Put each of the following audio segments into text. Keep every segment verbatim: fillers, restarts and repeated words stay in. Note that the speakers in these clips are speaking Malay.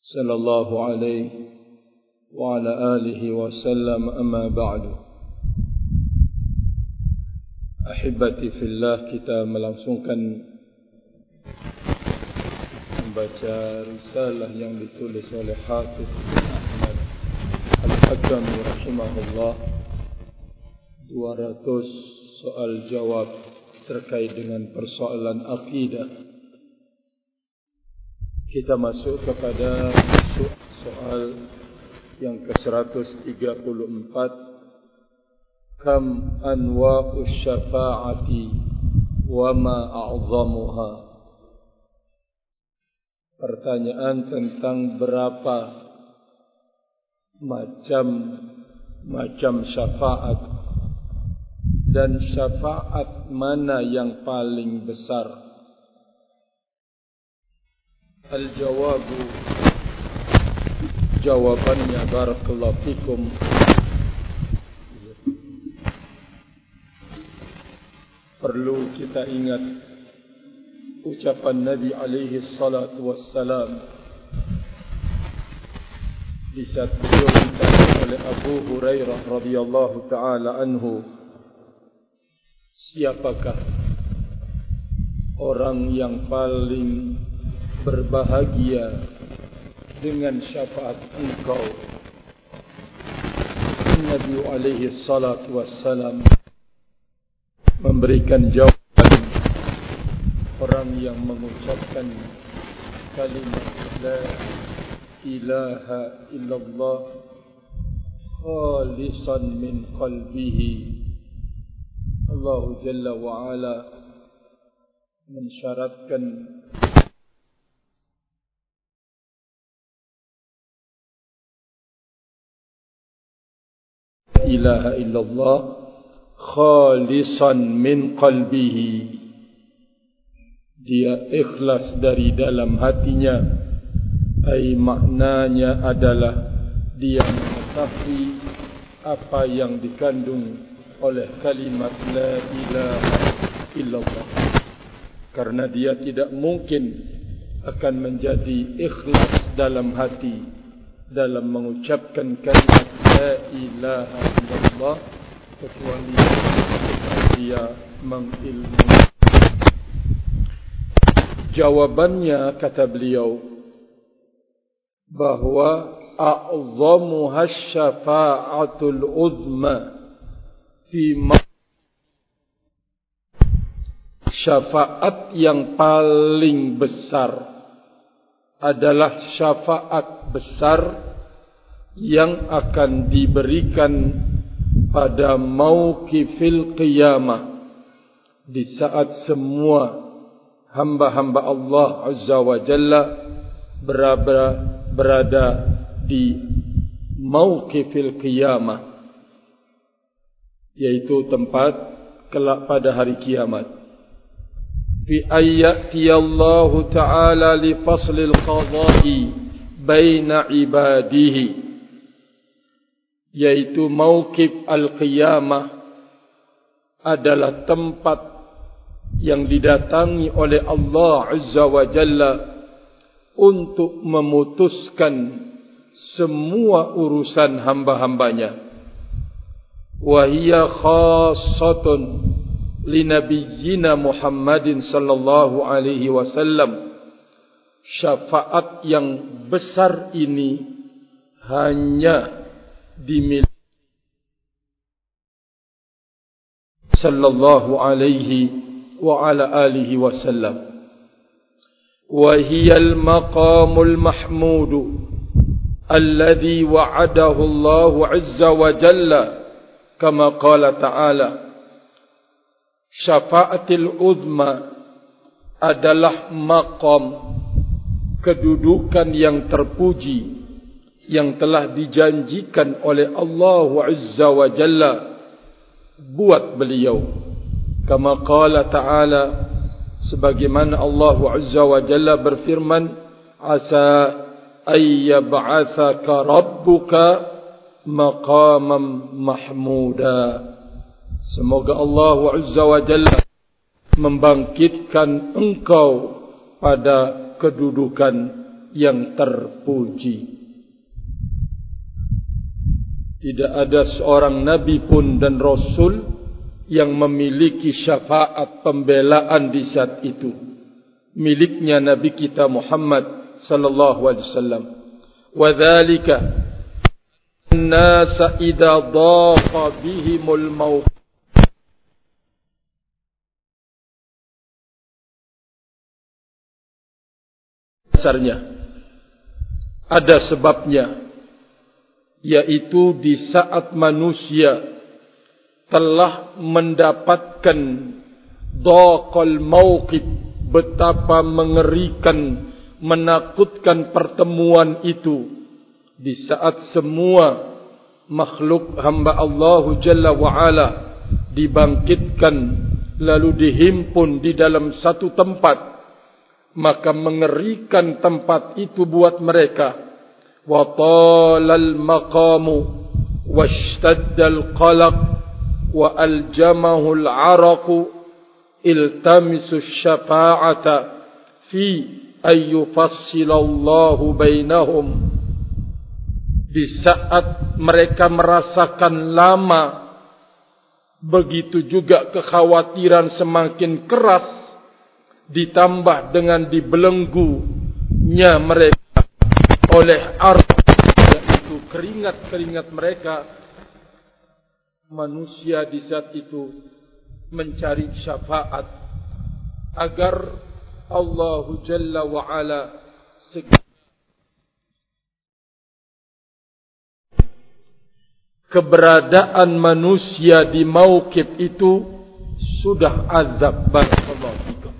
sallallahu alaihi wa ala alihi wasallam, amma ba'du. Ahibati fillah, kita melangsungkan membaca risalah yang ditulis oleh Hafiz Ahmad Al-Hakami rahimahullah, dua ratus soal jawab terkait dengan persoalan akidah. Kita masuk kepada soal yang ke seratus tiga puluh empat. Kam anwa'u syafa'ati wa ma a'zamuha. Pertanyaan tentang berapa macam macam syafaat dan syafaat mana yang paling besar. Al-jawabu, jawabannya, barakallahu fikum, perlu kita ingat ucapan Nabi alaihi salatu wassalam di saat beliau ditanya oleh Abu Hurairah radhiyallahu taala anhu, siapakah orang yang paling berbahagia dengan syafaat engkau? Nabi alaihi salatu wassalam memberikan jawaban, orang yang mengucapkan kalimat la ilaha illallah khalisan min qalbihi. Allah Jalla wa Ala mensyaratkan ilaha illallah khalisan min qalbihi, dia ikhlas dari dalam hatinya. Ai maknanya adalah dia mengetahui apa yang dikandung oleh kalimat la ilaha illallah, karena dia tidak mungkin akan menjadi ikhlas dalam hati dalam mengucapkan kalimat la ilaha illallah kecuali dia mengilmu. Jawabannya, kata beliau, bahwa a'zamuha syafa'atul uzma fi ma, syafaat yang paling besar adalah syafaat besar yang akan diberikan pada mauqifil qiyamah, di saat semua hamba-hamba Allah Azza wa Jalla berada, berada di mauqifil qiyamah, yaitu tempat kelak pada hari kiamat. Fi ayati Allah Ta'ala li faslil qada'i baina ibadihi, yaitu mauqif al-qiyamah adalah tempat yang didatangi oleh Allah Azza wa Jalla untuk memutuskan semua urusan hamba-hambanya. Wa hiya khassatun li nabiyyina Muhammadin sallallahu alaihi wasallam. Syafaat yang besar ini hanya dimiliki sallallahu alaihi wa ala alihi wasallam. Wa hiya al-maqamul mahmud alladhi wa'adahu Allah azza wa jalla kama qala ta'ala. Syafaatul uzma adalah maqam, kedudukan yang terpuji yang telah dijanjikan oleh Allah azza wa jalla buat beliau. Kama qala ta'ala, sebagaimana Allah azza wa jalla berfirman, asa ayyab'athaka rabbuka maqamam mahmuda. Semoga Allah azza wa jalla membangkitkan engkau pada kedudukan yang terpuji. Tidak ada seorang nabi pun dan rasul yang memiliki syafaat pembelaan di saat itu. Miliknya Nabi kita Muhammad sallallahu alaihi wasallam. Wa dzalika an-nas idza dhaqa bihimul maut. Dasarnya ada sebabnya, yaitu di saat manusia telah mendapatkan dhaqal mauqif, betapa mengerikan, menakutkan pertemuan itu, di saat semua makhluk hamba Allah Jalla wa'ala dibangkitkan lalu dihimpun di dalam satu tempat, maka mengerikan tempat itu buat mereka. Wa talal maqamu washtaddal qalaq wa aljamahu al-araqu iltamisu syafa'ata fi ayyufassilallahu bainahum. Di saat mereka merasakan lama, begitu juga kekhawatiran semakin keras, ditambah dengan dibelenggunya mereka oleh arq, yaitu keringat-keringat mereka. Manusia di saat itu mencari syafaat agar Allah Jalla wa'ala segera keberadaan manusia di mauqif itu sudah azab. Barakallahu fikum.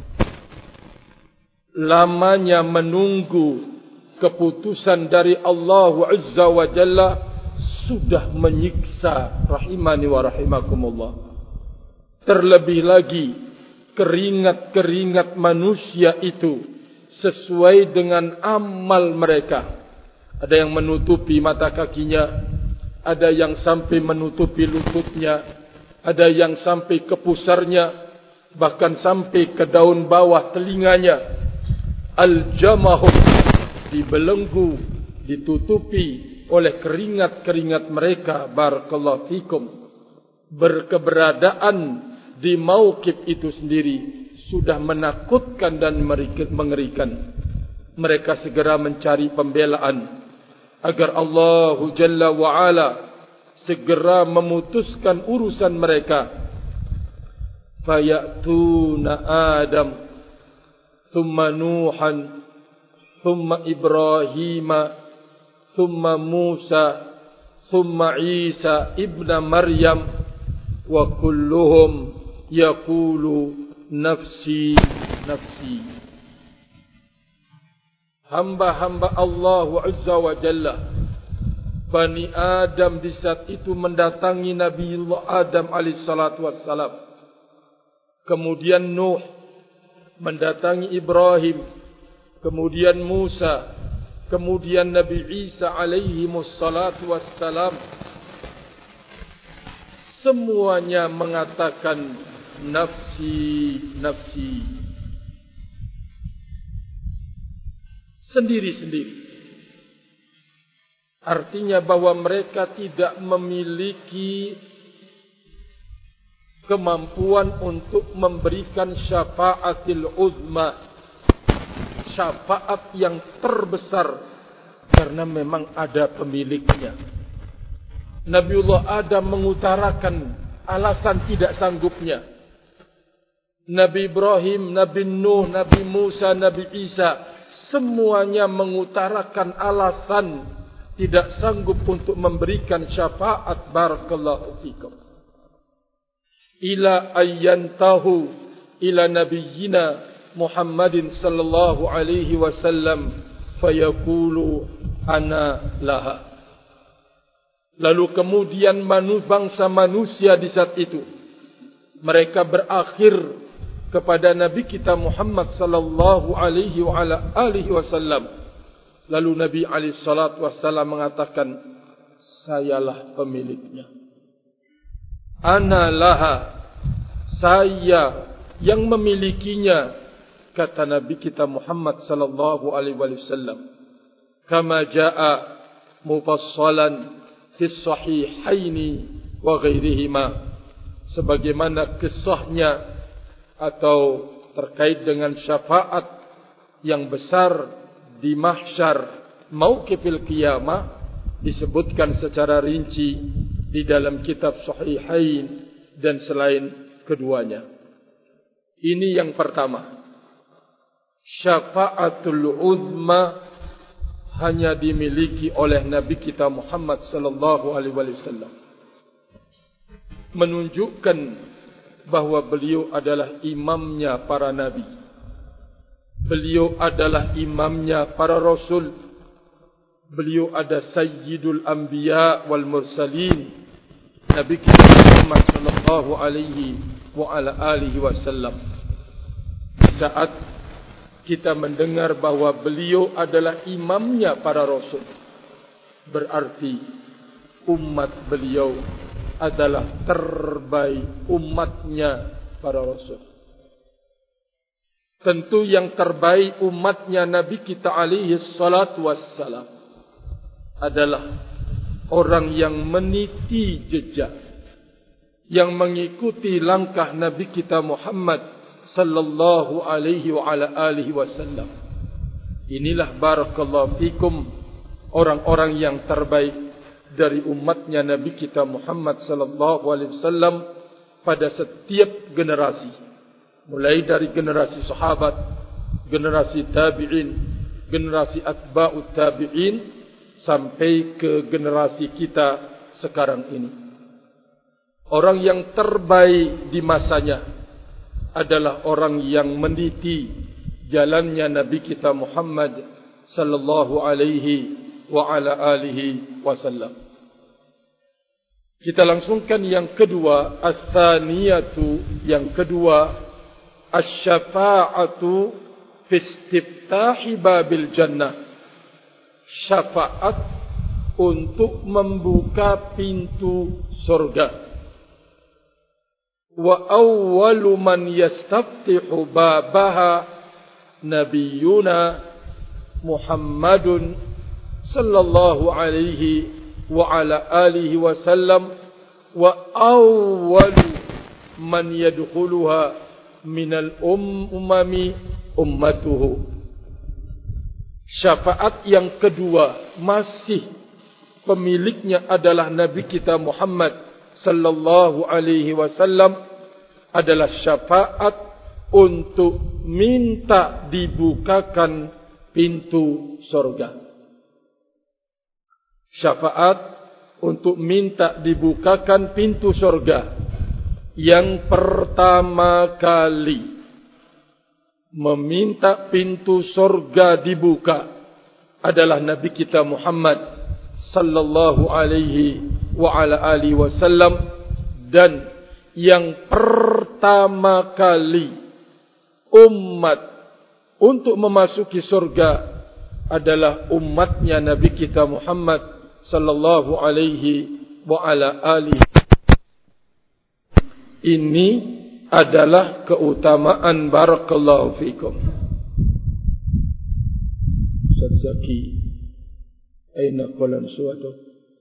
Lamanya menunggu keputusan dari Allah Azza wa Jalla sudah menyiksa, rahimani wa rahimakumullah. Terlebih lagi keringat-keringat manusia itu sesuai dengan amal mereka. Ada yang menutupi mata kakinya, ada yang sampai menutupi lututnya, ada yang sampai ke pusarnya, bahkan sampai ke daun bawah telinganya. Al-jamahu, dibelenggu, ditutupi oleh keringat-keringat mereka. Barakallahu fikum. Berkeberadaan di mauqif itu sendiri sudah menakutkan dan mengerikan. Mereka segera mencari pembelaan agar Allah Jalla wa'ala segera memutuskan urusan mereka. Fayatuna Adam, thumma Nuhan, thumma Ibrahima, thumma Musa, thumma Isa ibna Maryam, wa kulluhum yaqulu nafsi nafsi. Hamba-hamba Allah Azza wa Jalla, Bani Adam di saat itu mendatangi Nabi Allah Adam alaihi salatu wassalam. Kemudian Nuh mendatangi Ibrahim, kemudian Musa, kemudian Nabi Isa alaihi salatu wassalam. Semuanya mengatakan nafsi nafsi, sendiri-sendiri. Artinya bahwa mereka tidak memiliki kemampuan untuk memberikan syafaatil uzma, syafaat yang terbesar, karena memang ada pemiliknya. Nabiullah Adam mengutarakan alasan tidak sanggupnya. Nabi Ibrahim, Nabi Nuh, Nabi Musa, Nabi Isa, semuanya mengutarakan alasan tidak sanggup untuk memberikan syafaat. Barakallahu fikum. Ila ayyantahu ila nabiyyina Muhammadin sallallahu alaihi wasallam fayaqulu ana laha. Lalu kemudian manu bangsa manusia di saat itu mereka berakhir kepada Nabi kita Muhammad sallallahu alaihi wa ala alihi wasallam. Lalu Nabi alaihi salatu wasallam mengatakan, sayalah pemiliknya. Ana laha, saya yang memilikinya, kata Nabi kita Muhammad sallallahu alaihi wasallam. kama jaa mufassalan fi sahihaini wa ghairihima, sebagaimana kisahnya atau terkait dengan syafaat yang besar di mahsyar mauqifil qiyamah disebutkan secara rinci di dalam kitab Sahihain dan selain keduanya. Ini yang pertama. Syafaatul uzma hanya dimiliki oleh Nabi kita Muhammad sallallahu alaihi wasallam. Menunjukkan bahawa beliau adalah imamnya para nabi. Beliau adalah imamnya para rasul. Beliau ada sayyidul anbiya wal mursalin. Nabi kita Muhammad sallallahu alaihi wa ala alihi wasallam. Saat kita mendengar bahawa beliau adalah imamnya para rasul, berarti umat beliau adalah terbaik umatnya para rasul. Tentu yang terbaik umatnya Nabi kita alaihi salatu wassalam adalah orang yang meniti jejak, yang mengikuti langkah Nabi kita Muhammad sallallahu alaihi wa ala alihi wasallam. Inilah barakallahu fikum orang-orang yang terbaik dari umatnya Nabi kita Muhammad sallallahu alaihi wasallam pada setiap generasi, mulai dari generasi sahabat, generasi tabi'in, generasi atba'ut tabi'in sampai ke generasi kita sekarang ini. Orang yang terbaik di masanya adalah orang yang meniti jalannya Nabi kita Muhammad sallallahu alaihi wa ala alihi wasallam. Kita langsungkan yang kedua, as-saniyatu, yang kedua, asy-syafa'atu fi istiftahi babil jannah. Syafaat untuk membuka pintu surga. Wa awwalu man yastaftihu babaha nabiyuna Muhammadun sallallahu alaihi wa ala alihi wasallam, wa awwalu man yadkhuluha minal ummami ummatuhu. Syafaat yang kedua masih pemiliknya adalah Nabi kita Muhammad sallallahu alaihi wasallam, adalah syafaat untuk minta dibukakan pintu surga. Syafaat untuk minta dibukakan pintu surga. Yang pertama kali meminta pintu surga dibuka adalah Nabi kita Muhammad sallallahu alaihi wa ala alihi wasallam, dan yang pertama kali umat untuk memasuki surga adalah umatnya Nabi kita Muhammad sallallahu alaihi wa ala alihi. Ini adalah keutamaan, barakallahu fikum. Ustaz Zaki, aina qalan suatu?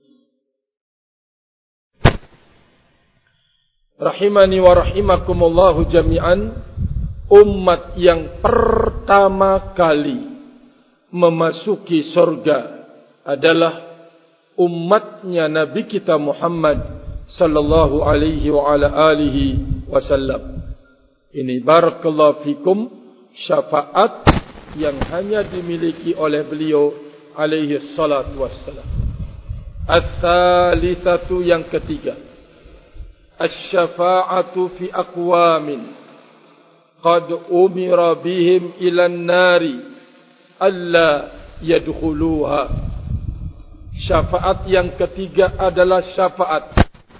Rahimani wa rahimakumullahu jami'an. Umat yang pertama kali memasuki surga adalah umatnya Nabi kita Muhammad sallallahu alaihi wa ala alihi wasallam. Ini barakallahu fikum syafaat yang hanya dimiliki oleh beliau alaihi salatu wassalam. As-salisatu, yang ketiga, asy-syafa'atu fi aqwamin qad umira bihim ila an-nari alla yadkhuluha. Syafaat yang ketiga adalah syafaat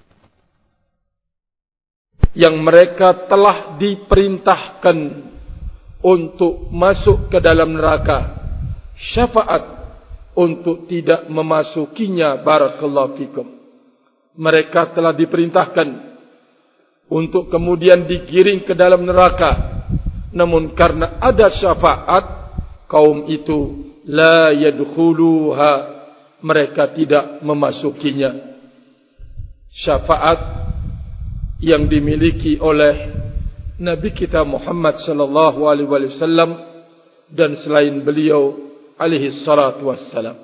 yang mereka telah diperintahkan untuk masuk ke dalam neraka. Syafaat untuk tidak memasukinya, barakallahu fikum. Mereka telah diperintahkan untuk kemudian digiring ke dalam neraka. Namun karena ada syafaat, kaum itu la yadkhuluha, mereka tidak memasukinya. Syafaat yang dimiliki oleh Nabi kita Muhammad sallallahu alaihi wasallam dan selain beliau alaihi salatu wassalam.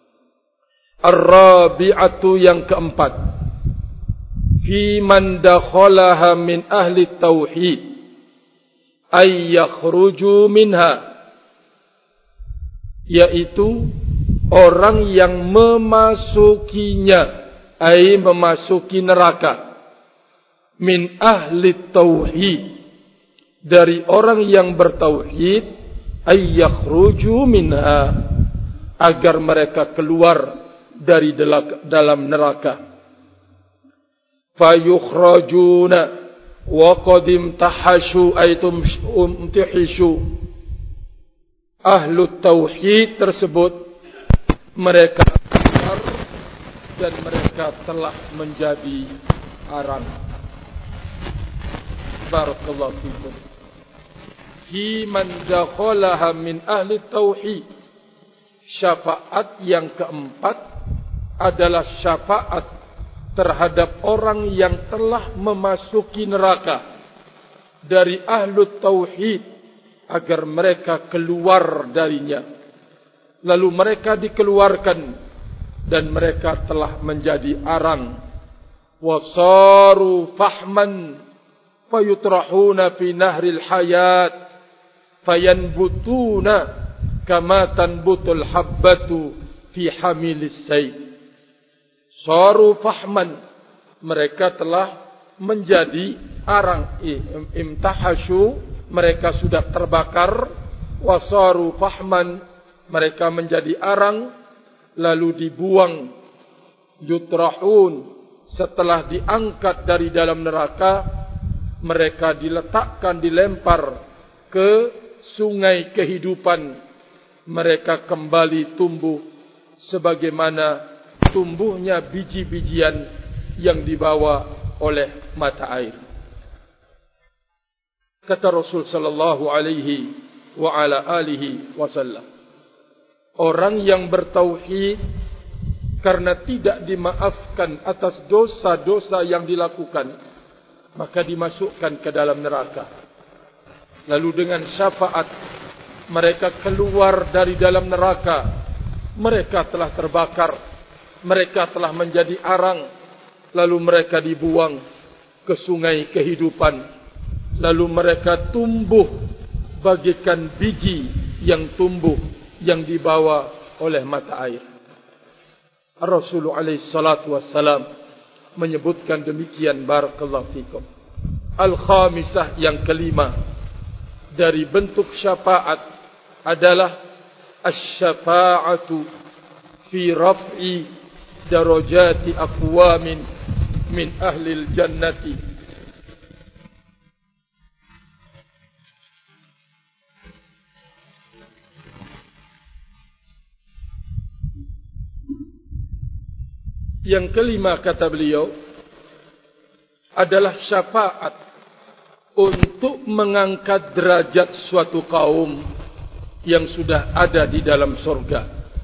Ar-rabi'atu, yang keempat, fi man dakhalaha min ahli tauhid ay yakhruju minha, yaitu orang yang memasukinya, ay memasuki neraka, min ahli tauhid, dari orang yang bertauhid, ay yakhruju minha, agar mereka keluar dari dalam neraka. Fayukhrajuna wa qadim tahashu aitum umtihishu, ahlu tauhid tersebut mereka keluar dan mereka telah menjadi arang. Barakallahu fikum. Fi man dakhalaha min ahli tauhid. Syafaat yang keempat adalah syafaat terhadap orang yang telah memasuki neraka dari ahlu tauhid, agar mereka keluar darinya, lalu mereka dikeluarkan dan mereka telah menjadi arang. Wasaru fahman fayutrahuna fi nahril hayat fayanbutuna kama tanbutul habbatu fi hamilis sayf. Saru fahman, mereka telah menjadi arang. Imtahashu, mereka sudah terbakar. Wasaru fahman, mereka menjadi arang lalu dibuang. Yutrahun, setelah diangkat dari dalam neraka, mereka diletakkan, dilempar ke sungai kehidupan. Mereka kembali tumbuh sebagaimana tumbuhnya biji-bijian yang dibawa oleh mata air. Kata Rasul sallallahu alaihi wa ala alihi wasallam, orang yang bertauhid karena tidak dimaafkan atas dosa-dosa yang dilakukan, maka dimasukkan ke dalam neraka. Lalu dengan syafaat mereka keluar dari dalam neraka. Mereka telah terbakar, mereka telah menjadi arang, lalu mereka dibuang ke sungai kehidupan, lalu mereka tumbuh bagaikan biji yang tumbuh yang dibawa oleh mata air. Rasulullah alaihi salatu wassalam menyebutkan demikian. Barakallahu fikum. Al-khamisah, yang kelima, dari bentuk syafaat adalah asy-syafa'atu fi raf'i darajati aqwamin min ahli al-jannati. Yang kelima, kata beliau, adalah syafaat untuk mengangkat derajat suatu kaum yang sudah ada di dalam surga.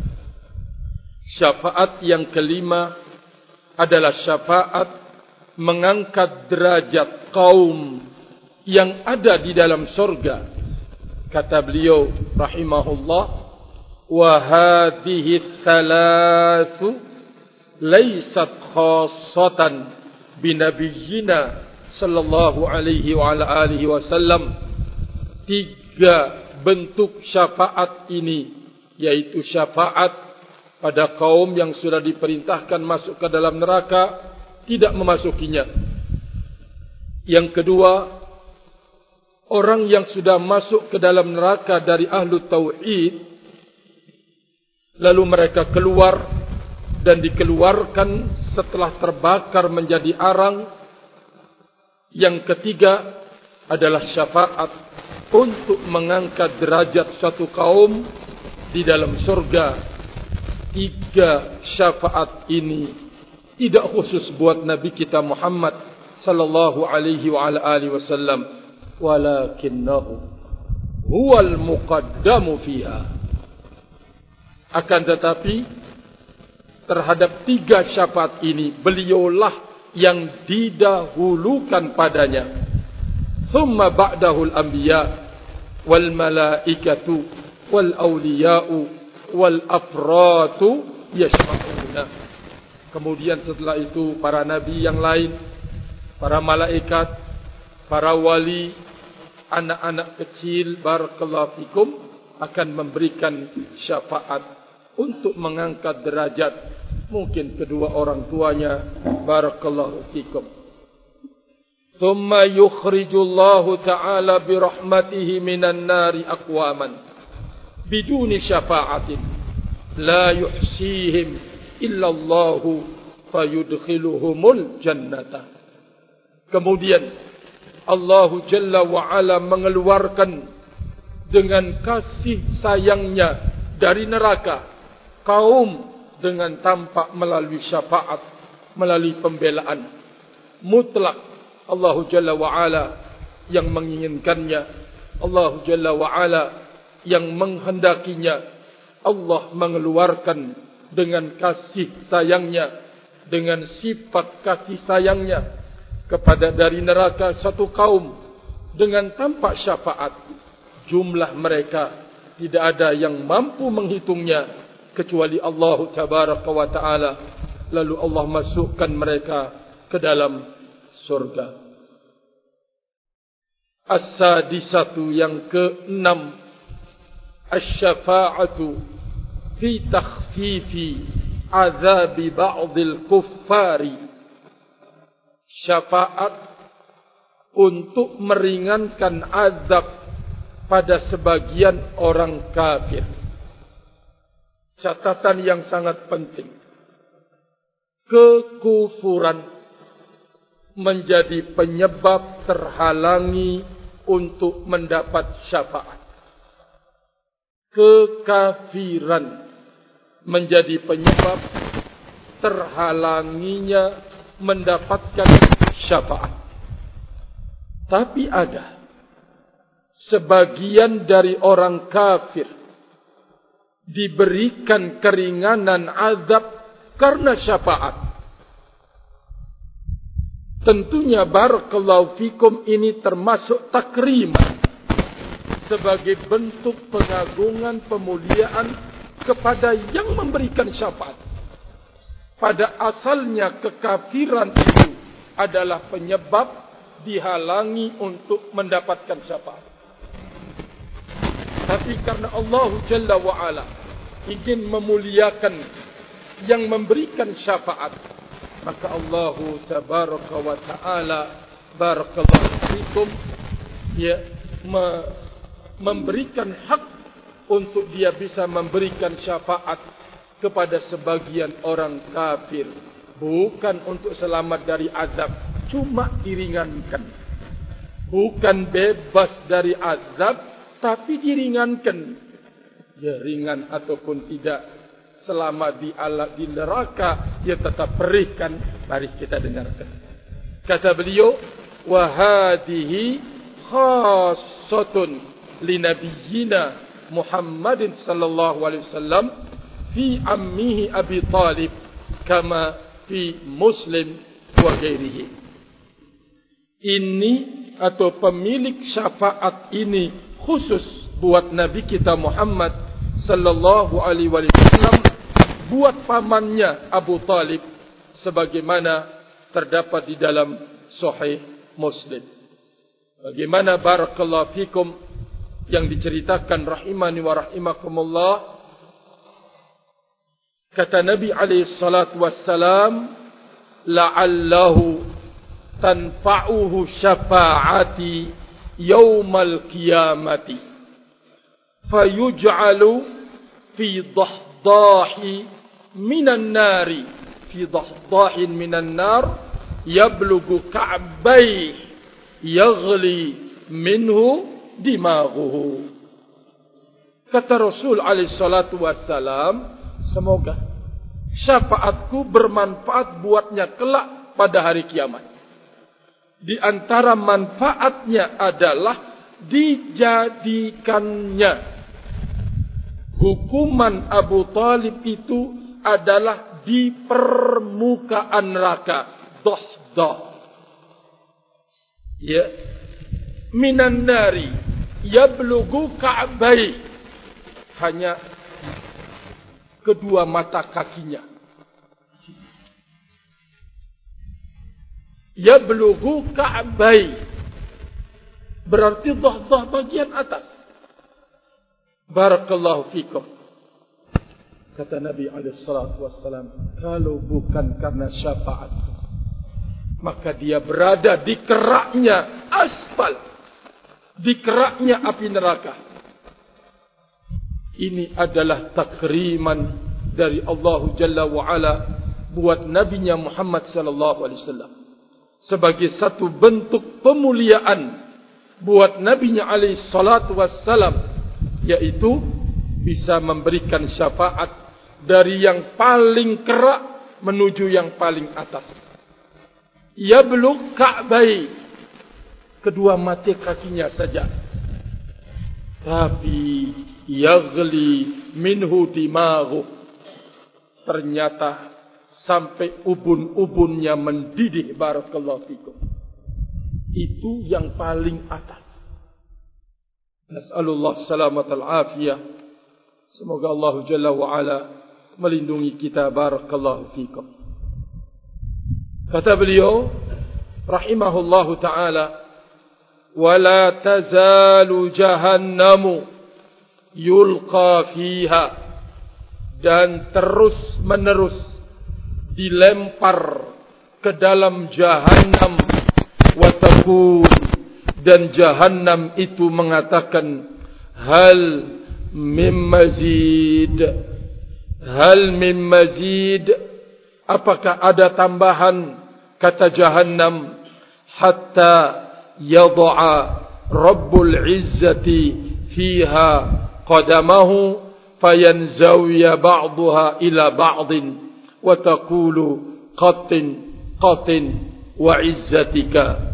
Syafaat yang kelima adalah syafaat mengangkat derajat kaum yang ada di dalam surga. Kata beliau rahimahullah, wa hadhihi thalathu laysat khassatan binabiyyina sallallahu alaihi wa ala alihi wasallam. Tiga bentuk syafaat ini, yaitu syafaat pada kaum yang sudah diperintahkan masuk ke dalam neraka, tidak memasukinya. Yang kedua, orang yang sudah masuk ke dalam neraka dari ahlu tauhid, lalu mereka keluar dan dikeluarkan setelah terbakar menjadi arang. Yang ketiga adalah syafaat untuk mengangkat derajat suatu kaum di dalam surga. Tiga syafaat ini tidak khusus buat Nabi kita Muhammad sallallahu alaihi wa ala alihi wasallam, walakinnahu huwal muqaddamu fiha. Akan tetapi terhadap tiga syafaat ini beliaulah yang didahulukan padanya. Thumma ba'dahul anbiya wal malaikatu wal awliya'u wal afratu yashfa'una. Kemudian setelah itu para nabi yang lain, para malaikat, para wali, anak-anak kecil, barakallahu fikum, akan memberikan syafaat untuk mengangkat derajat mungkin kedua orang tuanya, barakallahu fikum. Thumma yukhrijullahu ta'ala birahmatihi minan nari aqwaman biduni syafa'atin la yuhsihim illallahu fayudkhiluhumul jannata. Kemudian Allah Jalla wa'ala mengeluarkan dengan kasih sayangnya dari neraka kaum dengan tanpa melalui syafaat, melalui pembelaan mutlak. Allah Jalla wa'ala yang menginginkannya, Allah Jalla wa'ala yang menghendakinya. Allah mengeluarkan dengan kasih sayangnya, dengan sifat kasih sayangnya kepada dari neraka satu kaum dengan tanpa syafaat. Jumlah mereka tidak ada yang mampu menghitungnya kecuali Allah Tabaraka wa Ta'ala. Lalu Allah masukkan mereka ke dalam surga. As-sadisatu yang keenam, asy-syafa'atu fi takhfifi azabi ba'dil kuffari. Syafaat untuk meringankan azab pada sebagian orang kafir. Catatan yang sangat penting. Kekufuran menjadi penyebab terhalangi untuk mendapat syafaat. Kekafiran menjadi penyebab terhalanginya mendapatkan syafaat. Tapi ada sebagian dari orang kafir diberikan keringanan azab karena syafaat. Tentunya barakallahu fikum ini termasuk takriman sebagai bentuk pengagungan, pemuliaan kepada yang memberikan syafaat. Pada asalnya kekafiran itu adalah penyebab dihalangi untuk mendapatkan syafaat. Tapi karena Allah Jalla wa'ala ingin memuliakan yang memberikan syafaat, maka Allah Tabaraka wa Ta'ala barakallahu fikum ya me memberikan hak untuk dia bisa memberikan syafaat kepada sebagian orang kafir, bukan untuk selamat dari azab, cuma diringankan. Bukan bebas dari azab, tapi diringankan. Ya, ringan ataupun tidak, selama di alat di neraka dia tetap perihkan. Mari kita dengarkan. Kata beliau, wa hadhihi khassatun li nabiyyina Muhammadin sallallahu alaihi wasallam fi ammihi Abi Talib kama fi Muslim wa ghairihi. Ini atau pemilik syafaat ini khusus buat Nabi kita Muhammad sallallahu alaihi wasallam, buat pamannya Abu Talib, sebagaimana terdapat di dalam Sahih Muslim. Bagaimana barakallahu fikum yang diceritakan rahimani wa rahimakumullah, kata Nabi alaihi salatu wassalam, la'allahu tanfa'uhu syafa'ati yaumal qiyamati fayuj'alu fi dahdahi minan nari fi dahdahin minan nar yablughu ka'bay yaghli minhu dimaghuhu. Kata Rasul alaihi salatu wassalam, semoga syafaatku bermanfaat buatnya kelak pada hari kiamat. Di antara manfaatnya adalah dijadikannya hukuman Abu Talib itu adalah di permukaan neraka. Dohdah. Ya. Minan nari yablughu ka'bai. Hanya kedua mata kakinya. Yablughu ka'bai. Berarti dohdah bagian atas. Barakallahu fikum. Kata Nabi alaihi salatu wassalam, kalau bukan karena syafaat, maka dia berada di keraknya aspal, di keraknya api neraka. Ini adalah takriman dari Allah Jalla wa'ala buat Nabinya Muhammad sallallahu alaihi wasallam, sebagai satu bentuk pemuliaan buat Nabinya alaihi salatu wassalam, yaitu bisa memberikan syafaat dari yang paling kerak menuju yang paling atas. Yablugh ka'bai, kedua mata kakinya saja. Tapi yaghli minhu dimaghu, ternyata sampai ubun-ubunnya mendidih. Barakallahu fikum. Itu yang paling atas. Nas'alullah salamatal afiyah. Semoga Allah Jalla wa'ala melindungi kita. Barakallahu fikum. Kata beliau rahimahullahu ta'ala, wala tazalu jahannamu yulqa fiha, dan terus menerus dilempar ke dalam jahannam. Wa taqul, dan jahannam itu mengatakan, hal mim mazid, hal mim mazid, apakah ada tambahan? Kata jahannam, hatta yad'a Rabbul Izzati fiha qadamahu fayanzawiya ba'daha ila ba'din wa taqulu qatin qatin wa izzatika.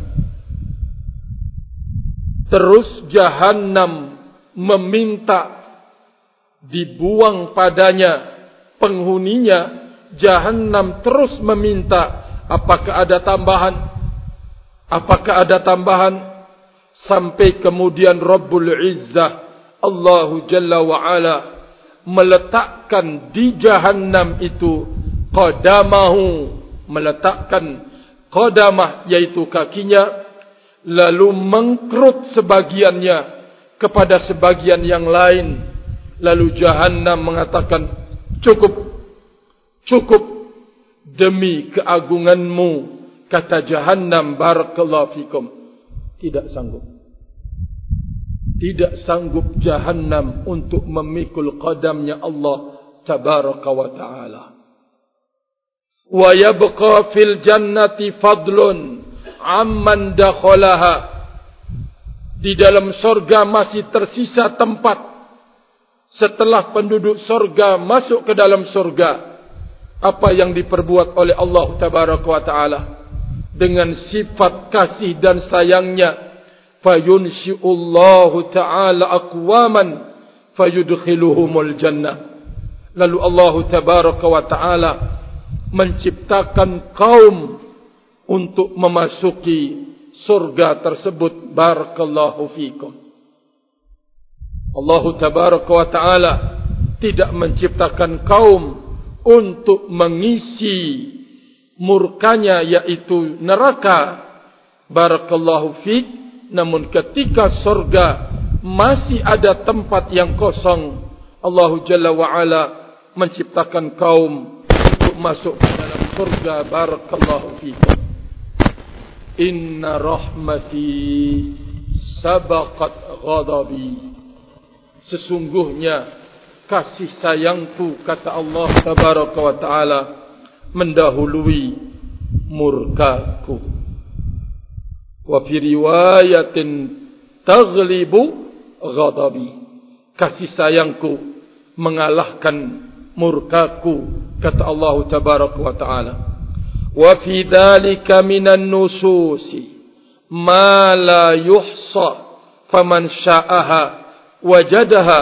Terus jahannam meminta dibuang padanya penghuninya. Jahannam terus meminta, apakah ada tambahan? Apakah ada tambahan? Sampai kemudian Rabbul Izzah, Allahu Jalla wa'ala, meletakkan di jahannam itu qadamahu, meletakkan qadamah, yaitu kakinya, lalu mengkerut sebagiannya kepada sebagian yang lain. Lalu jahannam mengatakan, cukup, cukup, demi keagunganmu. Kata jahannam, barakallahu fikum, tidak sanggup. Tidak sanggup jahannam untuk memikul qadamnya Allah tabaraka wa ta'ala. Wa yabqa fil jannati fadlun amman dakhalaha. Di dalam surga masih tersisa tempat setelah penduduk surga masuk ke dalam surga. Apa yang diperbuat oleh Allah tabaraka wa ta'ala dengan sifat kasih dan sayangnya, fayunshi'ullahu ta'ala aqwaman fayudkhiluhumul jannah. Lalu Allah tabaraka wa ta'ala menciptakan kaum untuk memasuki surga tersebut. Barakallahu fikum. Allah tabaraka wa ta'ala tidak menciptakan kaum untuk mengisi murkanya, yaitu neraka. Barakallahu fik. Namun ketika surga masih ada tempat yang kosong, Allah Jalla wa'ala menciptakan kaum untuk masuk ke dalam surga. Barakallahu fikum. Inna rahmati sabaqat ghadabi. Sesungguhnya kasih sayangku, kata Allah tabaraka wa ta'ala, mendahului murkaku. Wa fi riwayatin taghlibu ghadabi. Kasih sayangku mengalahkan murkaku, kata Allah tabaraka wa ta'ala. Wa fi dhalika minan nususi ma la yuhsa faman sya'aha wajadaha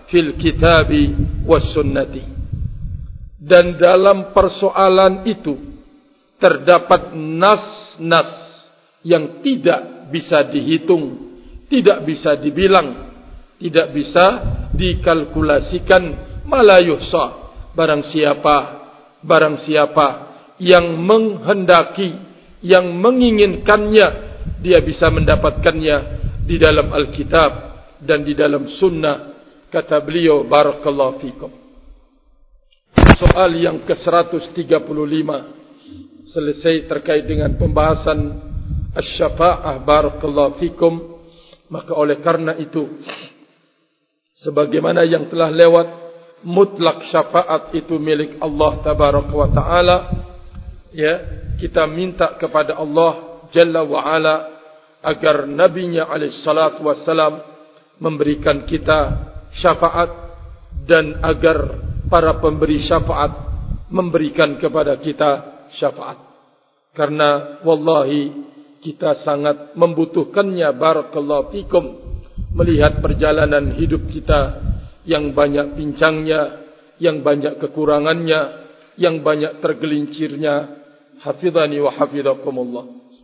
fil kitabi was sunnati. Dan dalam persoalan itu terdapat nas-nas yang tidak bisa dihitung, tidak bisa dibilang, tidak bisa dikalkulasikan, malayuhsa. Barang siapa, barang siapa yang menghendaki, yang menginginkannya, dia bisa mendapatkannya di dalam Alkitab dan di dalam sunnah. Kata beliau, barakallahu fikum. Soal yang ke seratus tiga puluh lima selesai terkait dengan pembahasan asy-syafa'ah, barakallahu fikum. Maka oleh karena itu, sebagaimana yang telah lewat, mutlak syafaat itu milik Allah tabaraka wa ta'ala. Ya, kita minta kepada Allah Jalla wa Ala agar Nabi-Nya alaihi salatu wassalam memberikan kita syafaat, dan agar para pemberi syafaat memberikan kepada kita syafaat. Karena wallahi kita sangat membutuhkannya, barakallahu fikum, melihat perjalanan hidup kita yang banyak pincangnya, yang banyak kekurangannya, yang banyak tergelincirnya. Hafizani wa hafizakumullah.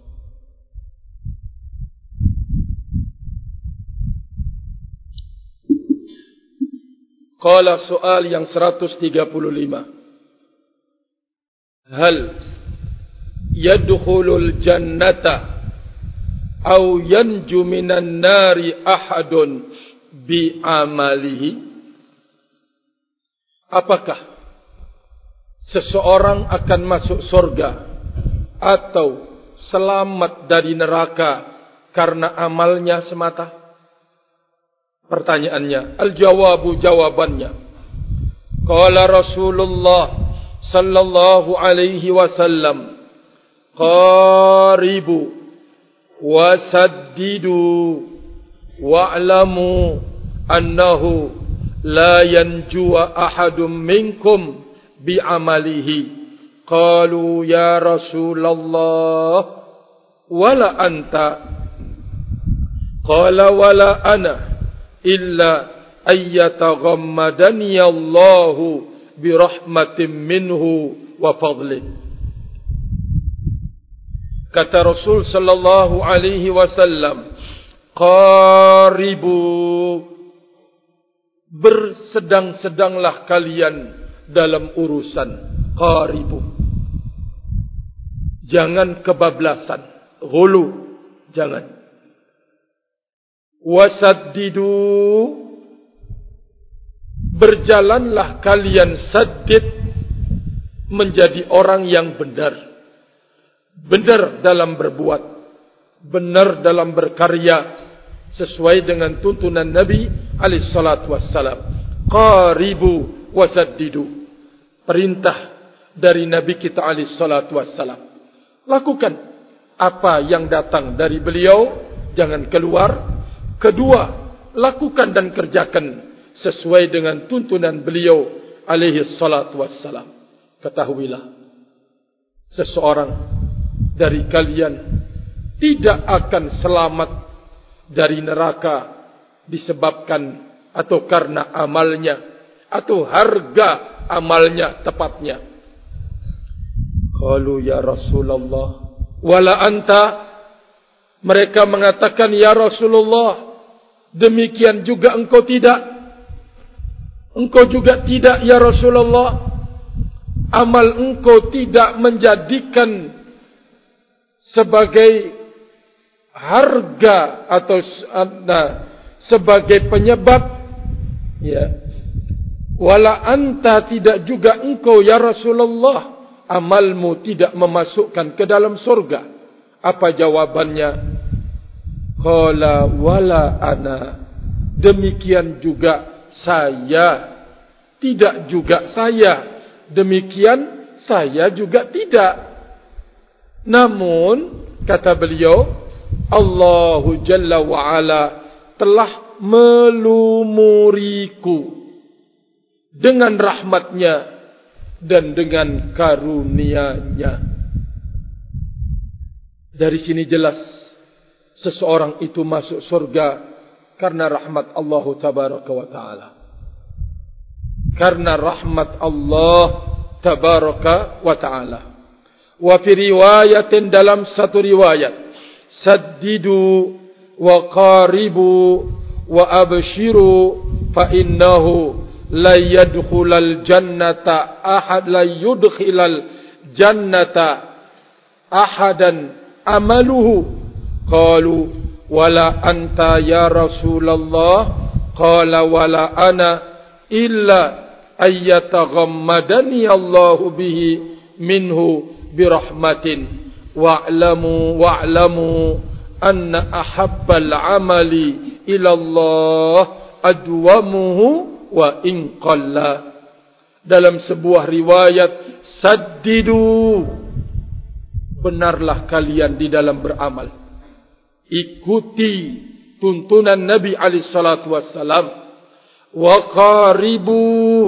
Qala soal yang seratus tiga puluh lima. Hal yadkhulul jannata aw yanju minan nari ahadun bi amalihi? Apakah seseorang akan masuk surga atau selamat dari neraka karena amalnya semata? Pertanyaannya, al-jawabu, jawabannya. Qala Rasulullah sallallahu alaihi wasallam, qaribu wasaddidu wa'lamu annahu la yanjuwa ahadum minkum bi'amalihi. Qalu ya Rasulullah wala anta? Qala wala ana illa ayyataghammadani Allahu birahmatin minhu wa fadlih. Kata Rasul sallallahu alaihi wasallam, qaribu, bersedang-sedanglah kalian dalam urusan. Qaribu, jangan kebablasan, ghulu, jangan. Wasaddidu, berjalanlah kalian saddid, menjadi orang yang benar. Benar dalam berbuat, benar dalam berkarya, sesuai dengan tuntunan Nabi alaihi salatu wassalam. Qaribu wasaddidu, perintah dari Nabi kita alaihi salatu wassalam. Lakukan apa yang datang dari beliau, jangan keluar. Kedua, lakukan dan kerjakan sesuai dengan tuntunan beliau alaihi salatu wassalam. Ketahuilah, seseorang dari kalian tidak akan selamat dari neraka disebabkan atau karena amalnya, atau harga amalnya tepatnya. Qalu ya Rasulullah wala anta? Mereka mengatakan, ya Rasulullah, demikian juga engkau tidak? Engkau juga tidak ya Rasulullah? Amal engkau tidak menjadikan sebagai harga atau nah, sebagai penyebab, ya. Wala anta, tidak juga engkau ya Rasulullah, amalmu tidak memasukkan ke dalam surga. Apa jawabannya? Qala wala ana, demikian juga saya. Tidak juga saya, demikian saya juga tidak. Namun kata beliau, Allahu Jalla wa Ala telah melumuriku dengan rahmatnya dan dengan karunia-Nya. Dari sini jelas seseorang itu masuk surga karena rahmat Allah tabaraka wa taala. karena rahmat Allah tabaraka wa ta'ala. Wa fi riwayatin, dalam satu riwayat, saddidu wa qaribu wa abshiru fa innahu la yadkhulal jannata ahad la yudkhilal jannata ahadan amaluhu. Qalu wala anta ya Rasulullah. Qala wala ana illa ayyataghammadani Allahu bihi minhu birahmatin wa'lamu wa'lamu anna ahabbal amali ila Allah adwamuhu wa in qalla. Dalam sebuah riwayat, saddidu, benarlah kalian di dalam beramal, ikuti tuntunan Nabi alaihi salatu wassalam. Wa qaribu,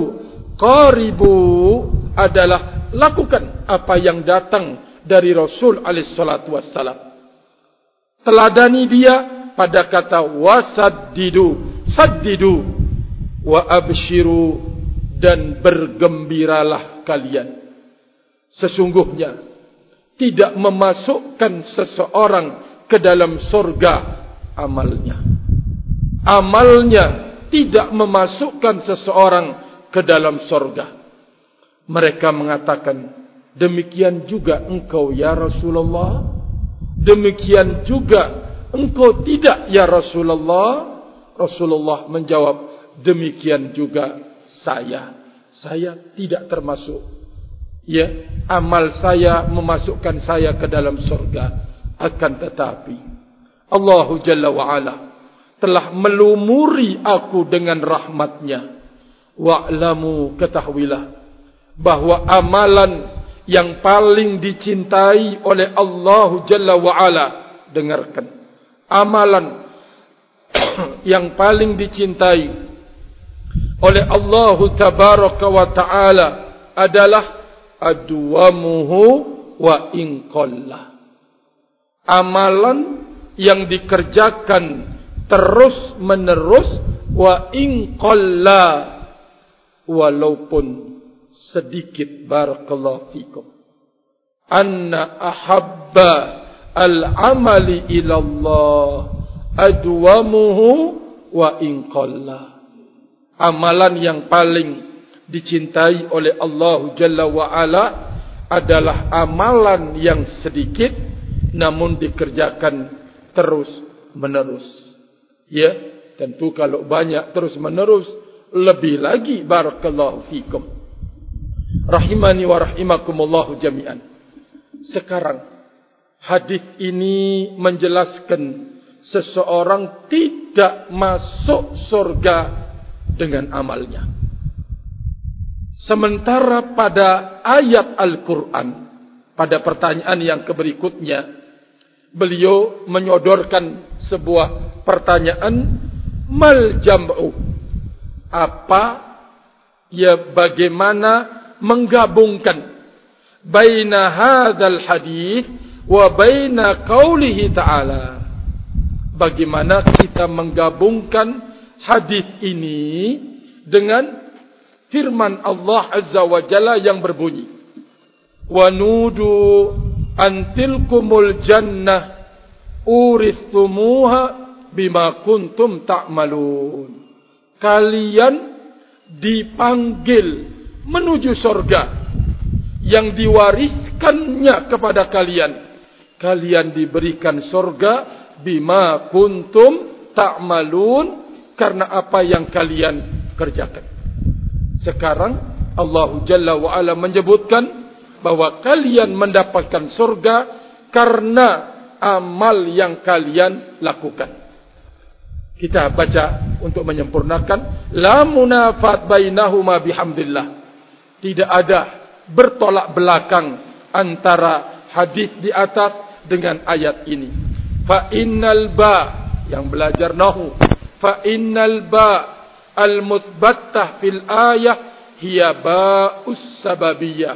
qaribu adalah lakukan apa yang datang dari Rasul alaihi salatu wassalam. Teladani dia pada kata wasaddidu, saddidu, wa abshiru, dan bergembiralah kalian. Sesungguhnya tidak memasukkan seseorang ke dalam surga amalnya. Amalnya tidak memasukkan seseorang ke dalam surga. Mereka mengatakan, demikian juga engkau ya Rasulullah. Demikian juga engkau tidak ya Rasulullah. Rasulullah menjawab, demikian juga saya. Saya tidak termasuk. Ya, amal saya memasukkan saya ke dalam surga. Akan tetapi Allah Jalla wa'ala telah melumuri aku dengan rahmatnya. Wa'lamu, ketahuilah bahwa amalan yang paling dicintai oleh Allah Jalla wa'ala, dengarkan, amalan yang paling dicintai oleh Allah Tabaraka wa Ta'ala adalah adwamuhu wa in qalla. Amalan yang dikerjakan terus menerus, wa in qalla, walaupun sedikit. Barakallahu fikum. Anna ahabba al-amali ilallah adwamuhu wa in qalla. Amalan yang paling dicintai oleh Allah Jalla wa'ala adalah amalan yang sedikit namun dikerjakan terus menerus. Ya, tentu kalau banyak terus menerus lebih lagi. Barakallahu fikum. Rahimani wa rahimakumullahu jami'an. Sekarang hadis ini menjelaskan seseorang tidak masuk surga dengan amalnya. Sementara pada ayat Al-Quran, pada pertanyaan yang berikutnya, beliau menyodorkan sebuah pertanyaan, mal jam'u, apa, ya bagaimana menggabungkan baina hadzal hadis wa baina qaulihi ta'ala. Bagaimana kita menggabungkan hadis ini dengan firman Allah Azza wa Jalla yang berbunyi, wa nudu antilkumul jannah urithumuha bima kuntum ta'malun. Kalian dipanggil menuju surga yang diwariskannya kepada kalian. Kalian diberikan surga bima kuntum ta'malun, karena apa yang kalian kerjakan. Sekarang Allah Jalla wa'ala menyebutkan bahwa kalian mendapatkan surga karena amal yang kalian lakukan. Kita baca untuk menyempurnakan. La munafat bainahuma bihamdillah. Tidak ada bertolak belakang antara hadis di atas dengan ayat ini. Fa innal ba, yang belajar nahu, fa innal ba al-muthbattah fil ayah hiya ba'us sababiyah.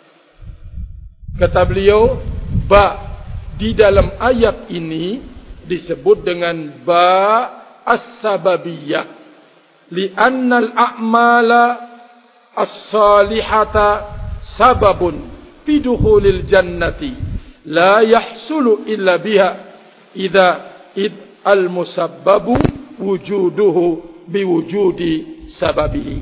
Kata beliau, ba di dalam ayat ini disebut dengan ba as-sababiyah, li'anna al-a'mala as-salihata sababun fi dukhulil jannati la yahsulu illa biha idza id al-musabbabu wujuduhu biwujudi sababihi.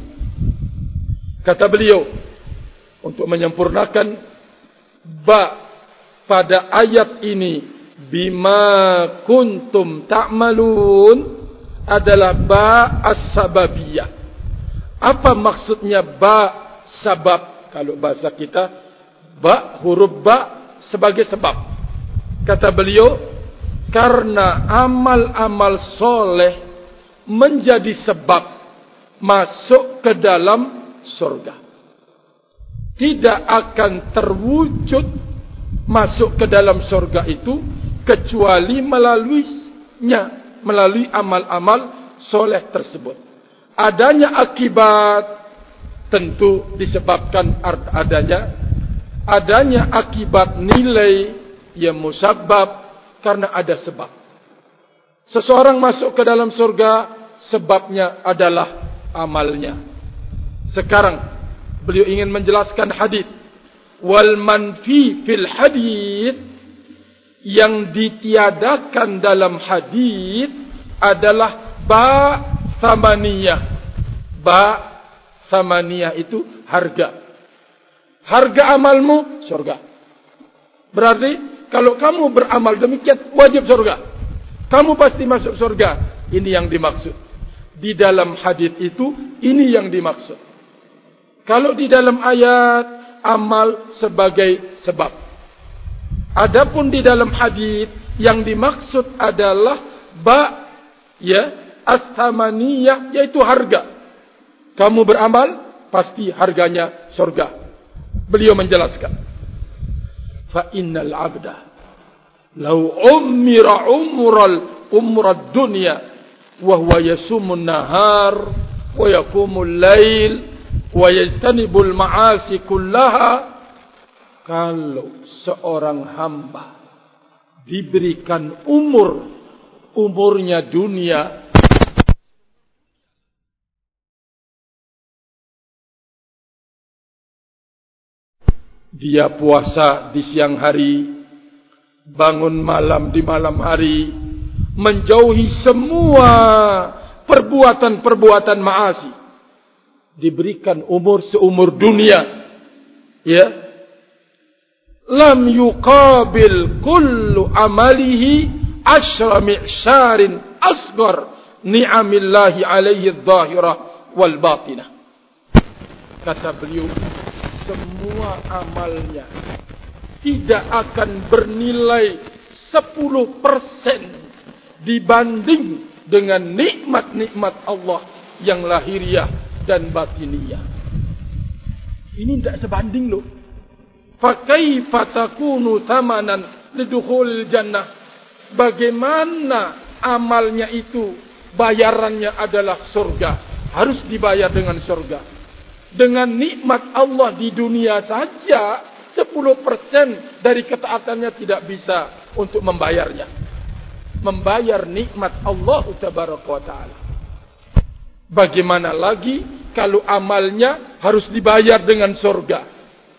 Kata beliau, untuk menyempurnakan ba pada ayat ini, bima kuntum ta'malun adalah ba as-sababiyah. Apa maksudnya ba sabab? Kalau bahasa kita, ba huruf ba sebagai sebab. Kata beliau, karena amal-amal soleh menjadi sebab masuk ke dalam surga. Tidak akan terwujud masuk ke dalam surga itu kecuali melaluinya, melalui amal-amal soleh tersebut. Adanya akibat tentu disebabkan adanya adanya akibat nilai yang musabab karena ada sebab. Seseorang masuk ke dalam surga sebabnya adalah amalnya. Sekarang beliau ingin menjelaskan hadis. Wal manfi fil hadis, yang ditiadakan dalam hadis adalah ba thamaniyah. Ba thamaniyah itu harga. Harga amalmu surga. Berarti kalau kamu beramal demikian wajib surga. Kamu pasti masuk surga. Ini yang dimaksud. Di dalam hadis itu ini yang dimaksud. Kalau di dalam ayat amal sebagai sebab. Adapun di dalam hadis yang dimaksud adalah ba ya as-samaniyah, yaitu harga. Kamu beramal pasti harganya surga. Beliau menjelaskan, fa innal 'abda law umira umral umrad dunya wa huwa yasumun nahar wa yaqumul lail wa yajtanibul ma'asi kullaha. Kalau seorang hamba diberikan umur, umurnya dunia, dia puasa di siang hari, bangun malam di malam hari, menjauhi semua perbuatan-perbuatan maasi, diberikan umur seumur dunia, ya, lam yuqabil kullu amalihi asyra mi'syarin asghar ni'amillahi alaihi adh-dhahirah wal batinah. Kata beliau, semua amalnya tidak akan bernilai sepuluh persen dibanding dengan nikmat-nikmat Allah yang lahiriah dan batiniyah. Ini tidak sebanding loh. Fa kaifa takunu thamanan lidukhulil jannah? Bagaimana amalnya itu bayarannya adalah surga? Harus dibayar dengan surga. Dengan nikmat Allah di dunia saja, sepuluh persen dari ketaatannya tidak bisa untuk membayarnya. Membayar nikmat Allah tabaraka wa ta'ala. Bagaimana lagi kalau amalnya harus dibayar dengan surga?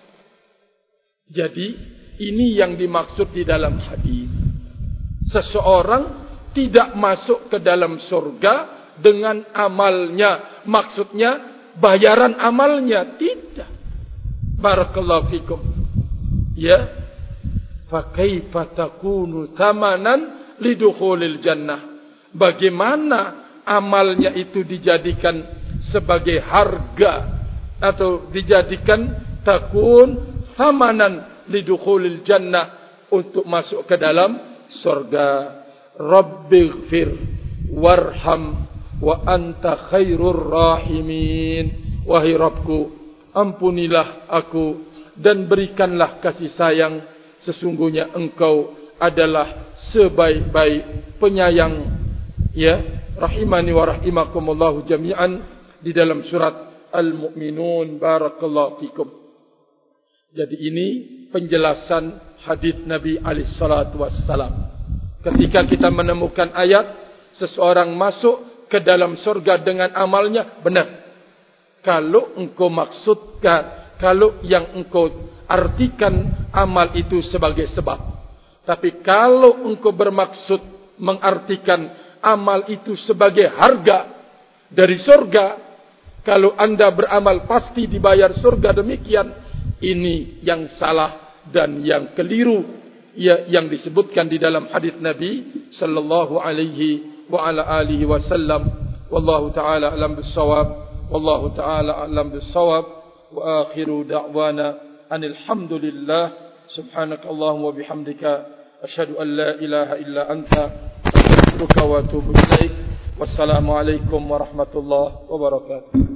Jadi ini yang dimaksud di dalam hadis. Seseorang tidak masuk ke dalam surga dengan amalnya. Maksudnya bayaran amalnya tidak. Barakallahu fikum. Ya. Fa kaifa takunu thamanan lidukhulil jannah? Bagaimana amalnya itu dijadikan sebagai harga atau dijadikan takun thamanan lidukhulil jannah, untuk masuk ke dalam surga. Rabbighfir warham wa anta khairur rahimin. Wahai Rabbku, ampunilah aku dan berikanlah kasih sayang, sesungguhnya engkau adalah sebaik-baik penyayang. Ya, rahimani wa rahimakumullahu jami'an, di dalam surat Al-Mu'minun. Barakallahu fikum. Jadi ini penjelasan hadis Nabi alaihi salatu wassalam. Ketika kita menemukan ayat seseorang masuk ke dalam surga dengan amalnya, benar. kalau engkau maksudkan, kalau yang engkau artikan amal itu sebagai sebab. Tapi kalau engkau bermaksud mengartikan amal itu sebagai harga dari surga, kalau anda beramal pasti dibayar surga, demikian, ini yang salah dan yang keliru, ya, yang disebutkan di dalam hadis Nabi sallallahu alaihi wa ala alihi wasallam. Wallahu taala alam bissawab. Wallahu taala alam bissawab. Wa akhiru da'wana anil hamdulillah. Subhanakallahumma wa bihamdika asyhadu an la ilaha illa anta astaghfiruka wa atubu ilaik. Wassalamu alaikum warahmatullahi wabarakatuh.